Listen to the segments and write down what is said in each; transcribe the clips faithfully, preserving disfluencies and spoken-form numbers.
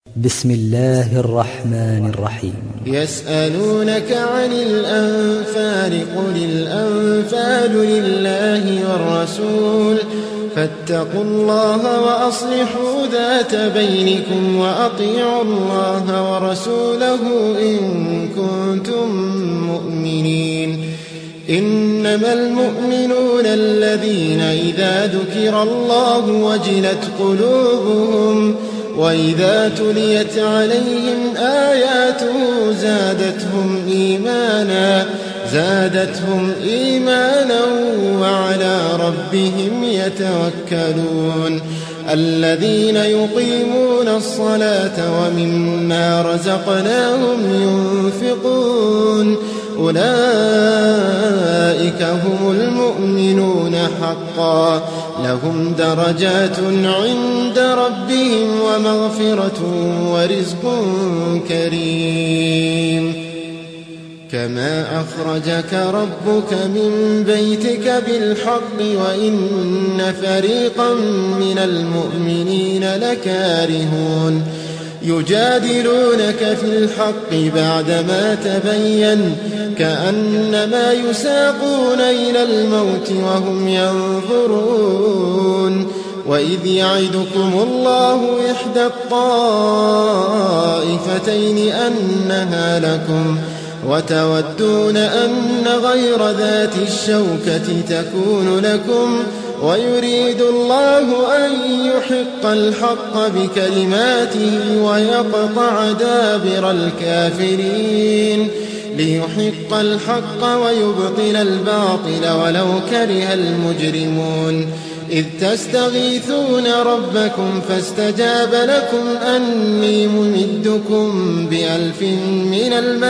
بسم الله الرحمن الرحيم. يسألونك عن الأنفال قل الأنفال لله والرسول فاتقوا الله وأصلحوا ذات بينكم وأطيعوا الله ورسوله إن كنتم مؤمنين. إنما المؤمنون الذين إذا ذكر الله وجلت قلوبهم وإذا تليت عليهم آياته زادتهم إيمانا زادتهم إيمانا وعلى ربهم يتوكلون. الذين يقيمون الصلاة ومما رزقناهم ينفقون أولئك هم المؤمنون حقا لهم درجات عند ربهم ومغفرة ورزق كريم. كما أخرجك ربك من بيتك بالحق وإن فريقا من المؤمنين لكارهون. يجادلونك في الحق بعدما تبين كأنما يساقون إلى الموت وهم ينظرون. وإذ يعدكم الله إحدى الطائفتين أنها لكم وتودون أن غير ذات الشوكة تكون لكم ويريد الله أن يحق الحق بكلماته ويقطع دابر الكافرين ليحق الحق ويبطل الباطل ولو كره المجرمون. إذ تستغيثون ربكم فاستجاب لكم أني ممدكم بألف من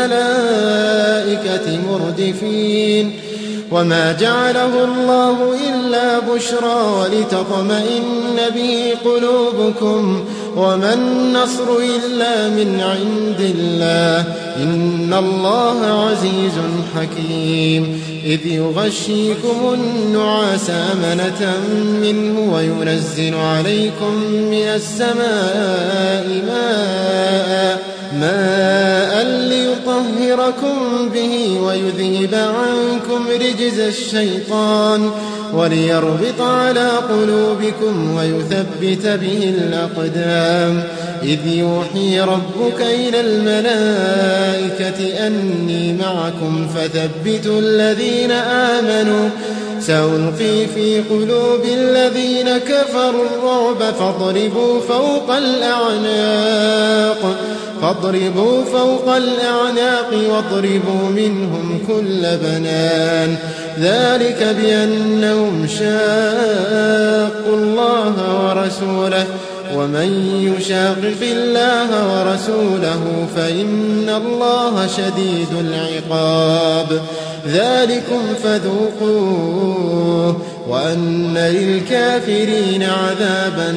الملائكة مردفين. وما جعله الله إلا بشرى ولتطمئن به قلوبكم وما النصر إلا من عند الله إن الله عزيز حكيم. إذ يغشيكم النعاس أمنة منه وينزل عليكم من السماء ماء ماء ليطهركم به ويذهب عنكم رجز الشيطان وليربط على قلوبكم ويثبت به الأقدام. إذ يوحي ربك إلى الملائكة أني معكم فثبتوا الذين آمنوا سألقي في قلوب الذين كفروا الرعب فاضربوا فوق الأعناق فاضربوا فوق الأعناق واضربوا منهم كل بنان. ذلك بأنهم شاقوا الله ورسوله ومن يشاقق الله ورسوله فإن الله شديد العقاب. ذلكم فذوقوه وأن للكافرين عذاب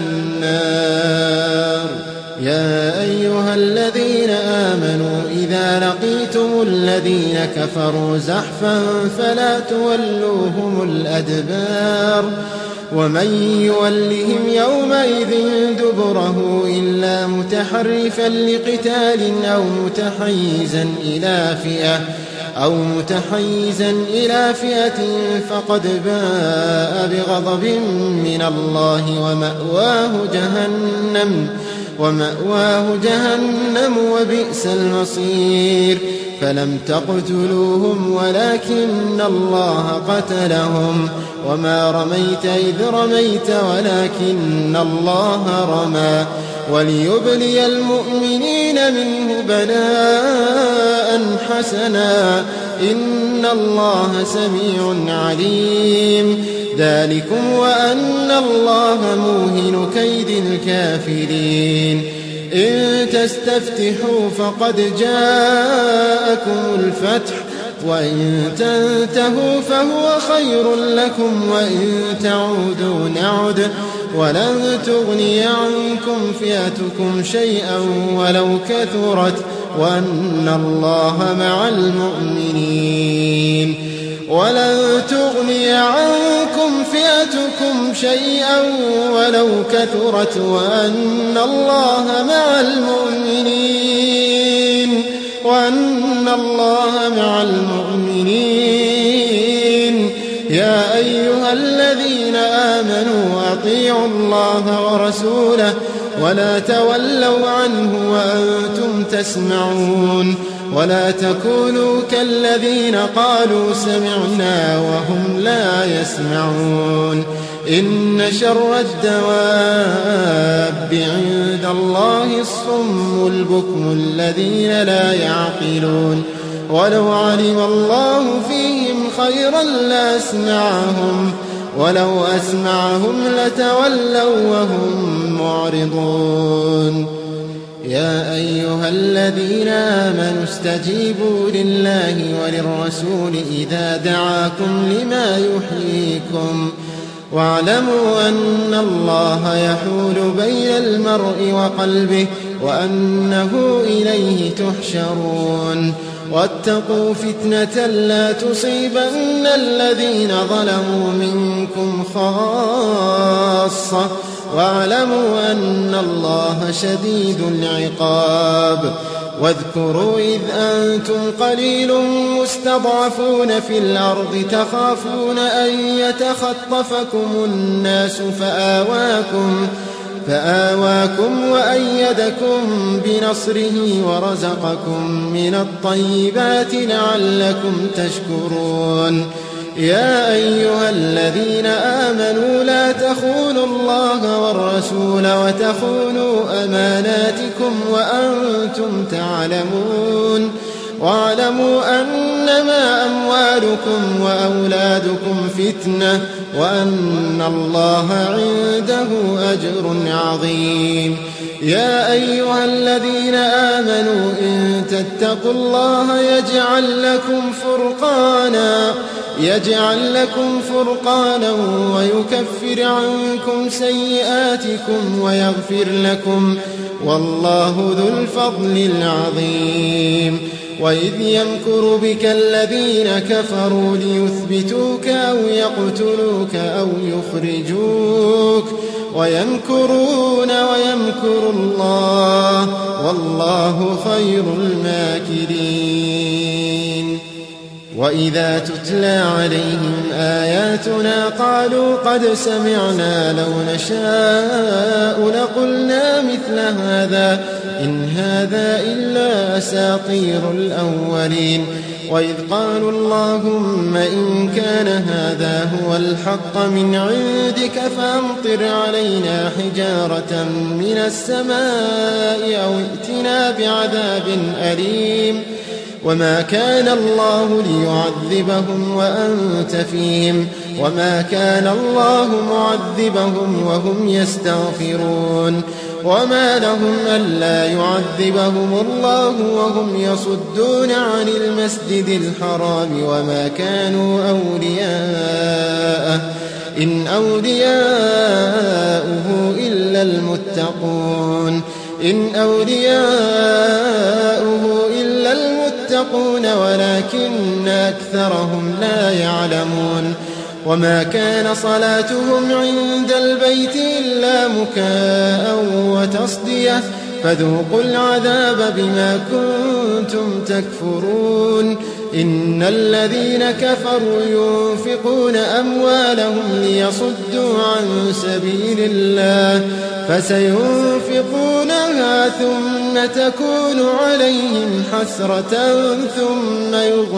النار. يا أيها الذين آمنوا إذا لقيتم الذين كفروا زحفا فلا تولوهم الأدبار. ومن يولهم يومئذ دبره إلا متحرفا لقتال أو متحيزا إلى فئة أو متحيزا إلى فئة فقد باء بغضب من الله ومأواه جهنم ومأواه جهنم وبئس المصير. فلم تقتلوهم ولكن الله قتلهم وما رميت إذ رميت ولكن الله رمى وليبلي المؤمنين منه بلاء حسنا إن الله سميع عليم. ذلكم وأن الله موهن كيد الكافرين. إن تستفتحوا فقد جاءكم الفتح وإن تنتهوا فهو خير لكم وإن تعودوا نعد ولن تغني عنكم فئتكم شيئا ولو كثرت وأن الله مع المؤمنين. ولن تغني عنكم فئتكم شيئا ولو كثرت وأن الله مع المؤمنين. أن الله مع المؤمنين. يا أيها الذين آمنوا أطيعوا الله ورسوله ولا تولوا عنه وأنتم تسمعون. ولا تكونوا كالذين قالوا سمعنا وهم لا يسمعون. إن شر الدواب عند الله الصم البكم الذين لا يعقلون. ولو علم الله فيهم خيرا لأسمعهم ولو أسمعهم لتولوا وهم معرضون. يا أيها الذين آمنوا استجيبوا لله وللرسول إذا دعاكم لما يحييكم واعلموا أن الله يحول بين المرء وقلبه وأنه إليه تحشرون. واتقوا فتنة لا تصيبن الذين ظلموا منكم خاصة واعلموا أن الله شديد العقاب. واذكروا إذ أنتم قليل مستضعفون في الأرض تخافون أن يتخطفكم الناس فآواكم فآواكم وأيدكم بنصره ورزقكم من الطيبات لعلكم تشكرون. يا أيها الذين آمنوا لا تخونوا الله والرسول وتخونوا أماناتكم وأنتم تعلمون. واعلموا أنما أموالكم وأولادكم فتنة وأن الله عنده أجر عظيم. يا أيها الذين آمنوا إن تتقوا الله يجعل لكم فرقانا يجعل لكم فرقانا ويكفر عنكم سيئاتكم ويغفر لكم والله ذو الفضل العظيم. وإذ يمكر بك الذين كفروا ليثبتوك أو يقتلوك أو يخرجوك ويمكرون ويمكر الله والله خير الماكرين. وإذا تتلى عليهم آياتنا قالوا قد سمعنا لو نشاء لقلنا مثل هذا إن هذا إلا أساطير الأولين. وإذ قالوا اللهم إن كان هذا هو الحق من عندك فأمطر علينا حجارة من السماء أو ائتنا بعذاب أليم. وما كان الله ليعذبهم وأنت فيهم وما كان الله معذبهم وهم يستغفرون. وما لهم ألا يعذبهم الله وهم يصدون عن المسجد الحرام وما كانوا أولياءه إن أولياؤه إلا المتقون إن أولياؤه إلا المتقون ولكن أكثرهم لا يعلمون. وما كان صلاتهم عند البيت إلا مكاء وتصدية فذوقوا العذاب بما كنتم تكفرون. إن الذين كفروا ينفقون أموالهم ليصدوا عن سبيل الله فسينفقونها ثم تكون عليهم حسرة ثم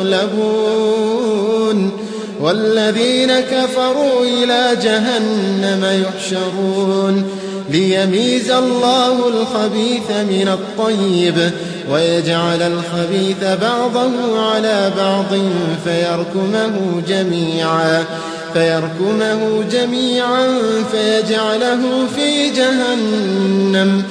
يغلبون والذين كفروا إلى جهنم يحشرون ليميز الله الخبيث من الطيب ويجعل الخبيث بعضه على بعض فيركمه جميعا فيركمه جميعا فيجعله في جهنم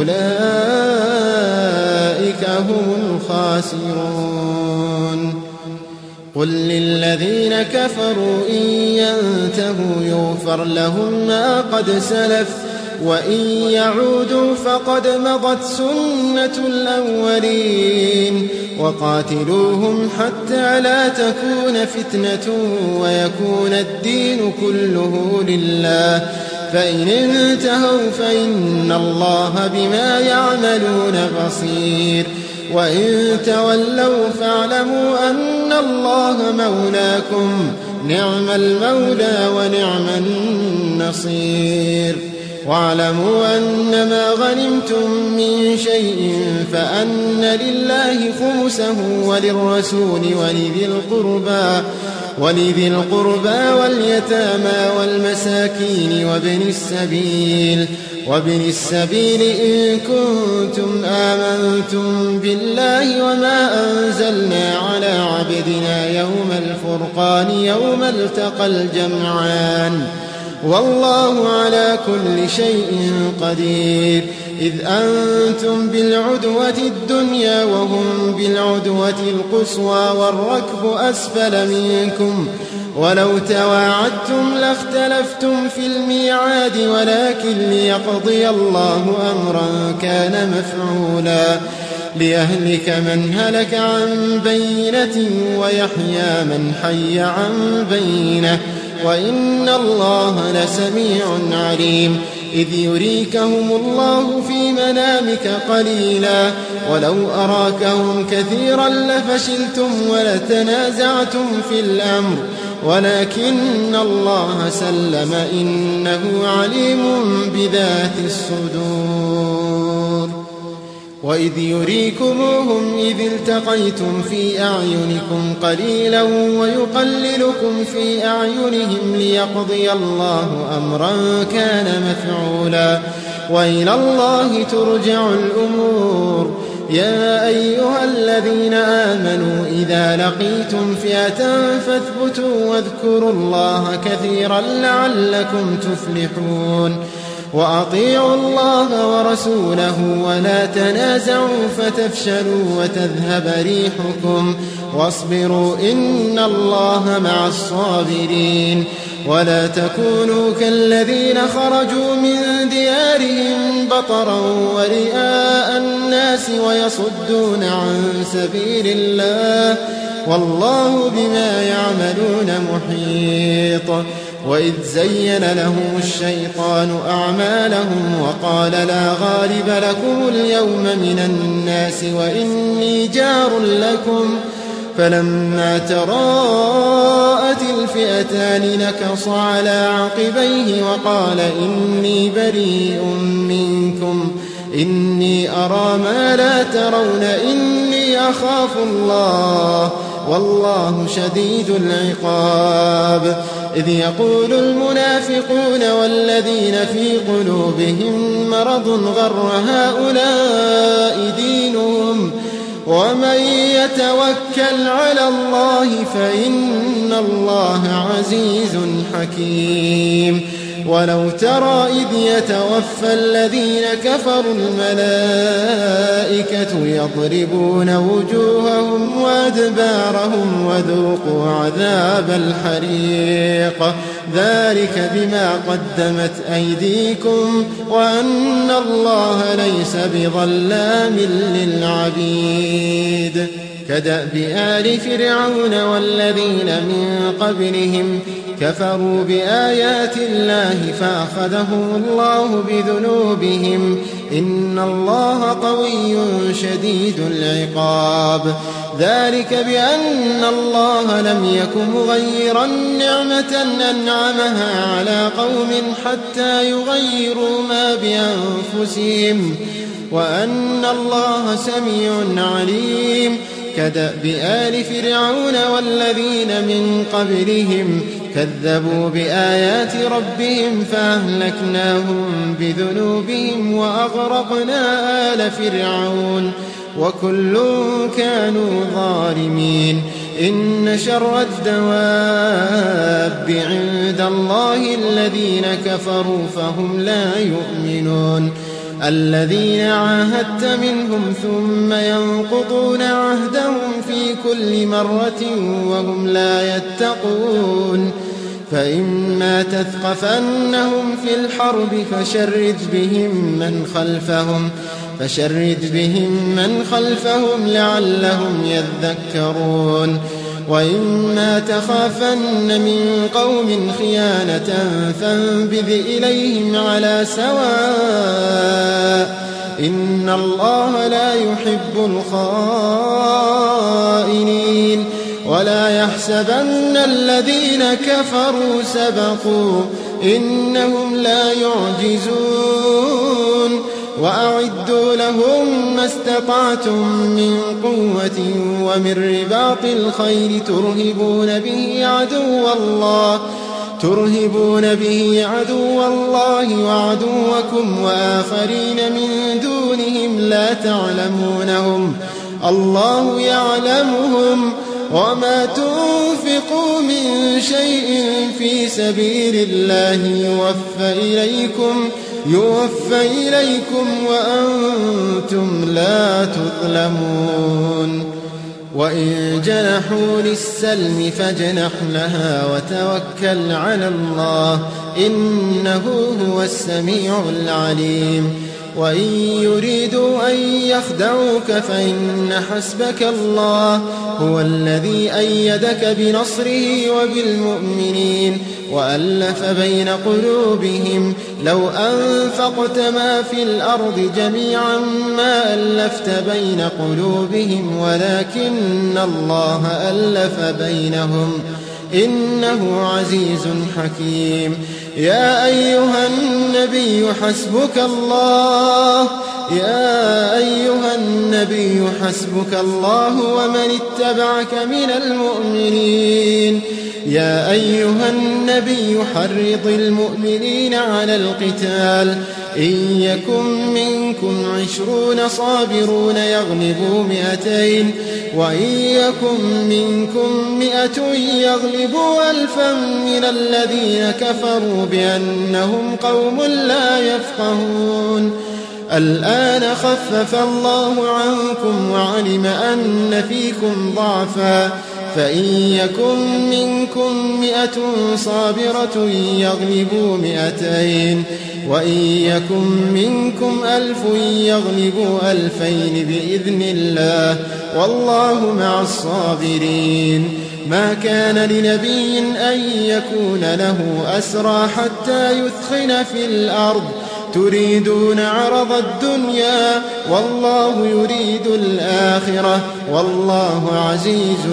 أولئك هم الخاسرون. قل للذين كفروا إن ينتهوا يغفر لهم ما قد سلف وإن يعودوا فقد مضت سنة الأولين. وقاتلوهم حتى لا تكون فتنة ويكون الدين كله لله فإن انتهوا فإن الله بما يعملون بصير وإن تولوا فاعلموا أن الله مولاكم نعم المولى ونعم النصير واعلموا أنما غنمتم من شيء فأن لله خمسه وللرسول ولذي القربى ولذي القربى واليتامى والمساكين وابن السبيل وابن السبيل إن كنتم آمنتم بالله وما أنزلنا على عبدنا يوم الفرقان يوم التقى الجمعان والله على كل شيء قدير إذ أنتم بالعدوة الدنيا وهم بالعدوة القصوى والركب أسفل منكم ولو تواعدتم لاختلفتم في الميعاد ولكن ليقضي الله أمرا كان مفعولا ليهلك من هلك عن بينة ويحيى من حي عن بينة وإن الله لسميع عليم إذ يريكهم الله في منامك قليلا ولو أراكهم كثيرا لفشلتم ولتنازعتم في الأمر ولكن الله سلم إنه عليم بذات الصدور وإذ يريكموهم إذ التقيتم في أعينكم قليلا ويقللكم في أعينهم ليقضي الله أمرا كان مفعولا وإلى الله ترجع الأمور يا أيها الذين آمنوا إذا لقيتم فئة فاثبتوا واذكروا الله كثيرا لعلكم تفلحون وأطيعوا الله ورسوله ولا تنازعوا فتفشلوا وتذهب ريحكم واصبروا إن الله مع الصابرين ولا تكونوا كالذين خرجوا من ديارهم بطرا ورئاء الناس ويصدون عن سبيل الله والله بما يعملون محيط وإذ زين لهم الشيطان أعمالهم وقال لا غالب لكم اليوم من الناس وإني جار لكم فلما تراءت الفئتان نكص على عقبيه وقال إني بريء منكم إني أرى ما لا ترون إني أخاف الله والله شديد العقاب إذ يقول المنافقون والذين في قلوبهم مرض غر هؤلاء دينهم ومن يتوكل على الله فإن الله عزيز حكيم ولو ترى إذ يتوفى الذين كفروا الملائكة يضربون وجوههم وأدبارهم وذوقوا عذاب الحريق ذلك بما قدمت أيديكم وأن الله ليس بظلام للعبيد كدأب آل فرعون والذين من قبلهم كفروا بآيات الله فأخذهم الله بذنوبهم إن الله قوي شديد العقاب ذلك بأن الله لم يكن مغيرا نعمة أنعمها على قوم حتى يغيروا ما بأنفسهم وأن الله سميع عليم كدأب آل فرعون والذين من قبلهم كذبوا بآيات ربهم فأهلكناهم بذنوبهم وأغرقنا آل فرعون وكل كانوا ظالمين إن شر الدواب عند الله الذين كفروا فهم لا يؤمنون الذين عاهدت منهم ثم ينقضون عهدهم في كل مرة وهم لا يتقون فإما تثقفنهم في الحرب فشرد بهم من خلفهم فشرد بهم من خلفهم لعلهم يذكرون وإما تخافن من قوم خيانة فانبذ إليهم على سواء إن الله لا يحب الخائنين ولا يحسبن الذين كفروا سبقوا إنهم لا يعجزون وأعدوا لهم ما استطعتم من قوة ومن رباط الخيل ترهبون به عدو الله ترهبون به عدو الله وعدوكم وآخرين من دونهم لا تعلمونهم الله يعلمهم وما تنفقوا من شيء في سبيل الله يوفى إليكم يوفى إليكم وأنتم لا تظلمون وإن جنحوا للسلم فاجنح لها وتوكل على الله إنه هو السميع العليم وإن يريدوا أن يخدعوك فإن حسبك الله هو الذي أيدك بنصره وبالمؤمنين وألف بين قلوبهم لو أنفقت ما في الأرض جميعا ما ألفت بين قلوبهم ولكن الله ألف بينهم إنه عزيز حكيم يا أيها النبي حسبك الله يا أيها النبي حسبك الله ومن اتبعك من المؤمنين يا أيها النبي حرض المؤمنين على القتال إن يكن منكم عشرون صابرون يغلبوا مئتين وإن يكن منكم مئة يغلبوا ألفا من الذين كفروا بأنهم قوم لا يفقهون الآن خفف الله عنكم وعلم أن فيكم ضعفا فإن يكن منكم مئة صابرة يغلبوا مئتين وإن يكن منكم ألف يغلبوا ألفين بإذن الله والله مع الصابرين ما كان لنبي أن يكون له أسرى حتى يثخن في الأرض تريدون عرض الدنيا والله يريد الآخرة والله عزيز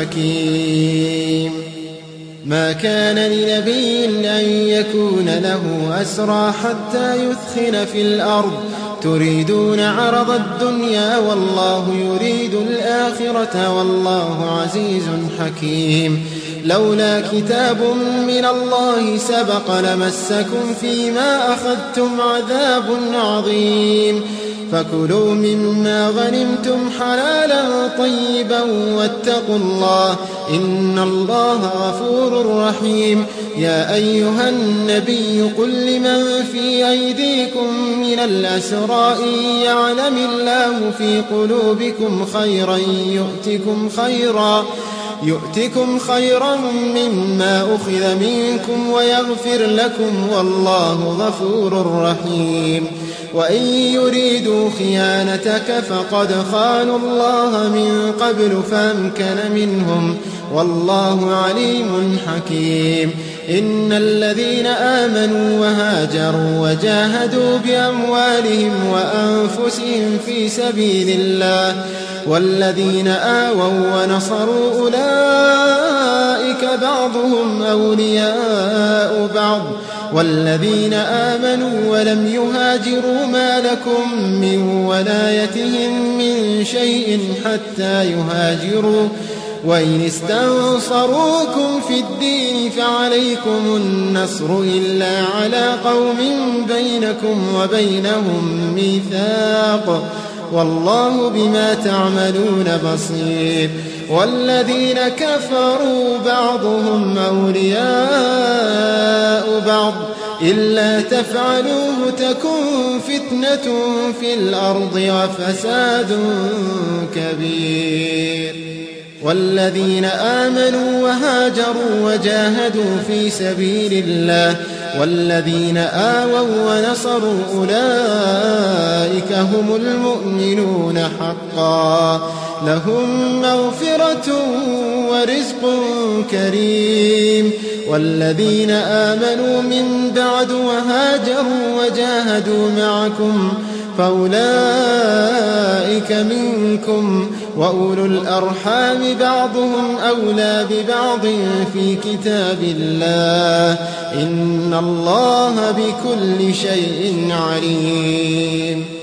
حكيم ما كان لنبي أن يكون له أسرى حتى يثخن في الأرض تريدون عرض الدنيا والله يريد الآخرة والله عزيز حكيم لولا كتاب من الله سبق لمسكم فيما أخذتم عذاب عظيم فكلوا مما غنمتم حلالا طيبا واتقوا الله إن الله غفور رحيم يا أيها النبي قل لمن في أيديكم من الأسرى إن يعلم الله في قلوبكم خيرا يؤتكم خيرا يؤتكم خيرا مما أخذ منكم ويغفر لكم والله غفور رحيم وإن يريدوا خيانتك فقد خانوا الله من قبل فامكن منهم والله عليم حكيم إن الذين آمنوا وهاجروا وجاهدوا بأموالهم وأنفسهم في سبيل الله والذين آووا ونصروا أولئك بعضهم أولياء بعض والذين آمنوا ولم يهاجروا ما لكم من ولايتهم من شيء حتى يهاجروا وإن استنصروكم في الدين فعليكم النصر إلا على قوم بينكم وبينهم ميثاق والله بما تعملون بصير والذين كفروا بعضهم أولياء بعض إلا تفعلوه تكن فتنة في الأرض وفساد كبير والذين آمنوا وهاجروا وجاهدوا في سبيل الله والذين آووا ونصروا أولئك هم المؤمنون حقا لهم مغفرة ورزق كريم والذين آمنوا من بعد وهاجروا وجاهدوا معكم فأولئك منكم وأولو الأرحام بعضهم أولى ببعض في كتاب الله إن الله بكل شيء عليم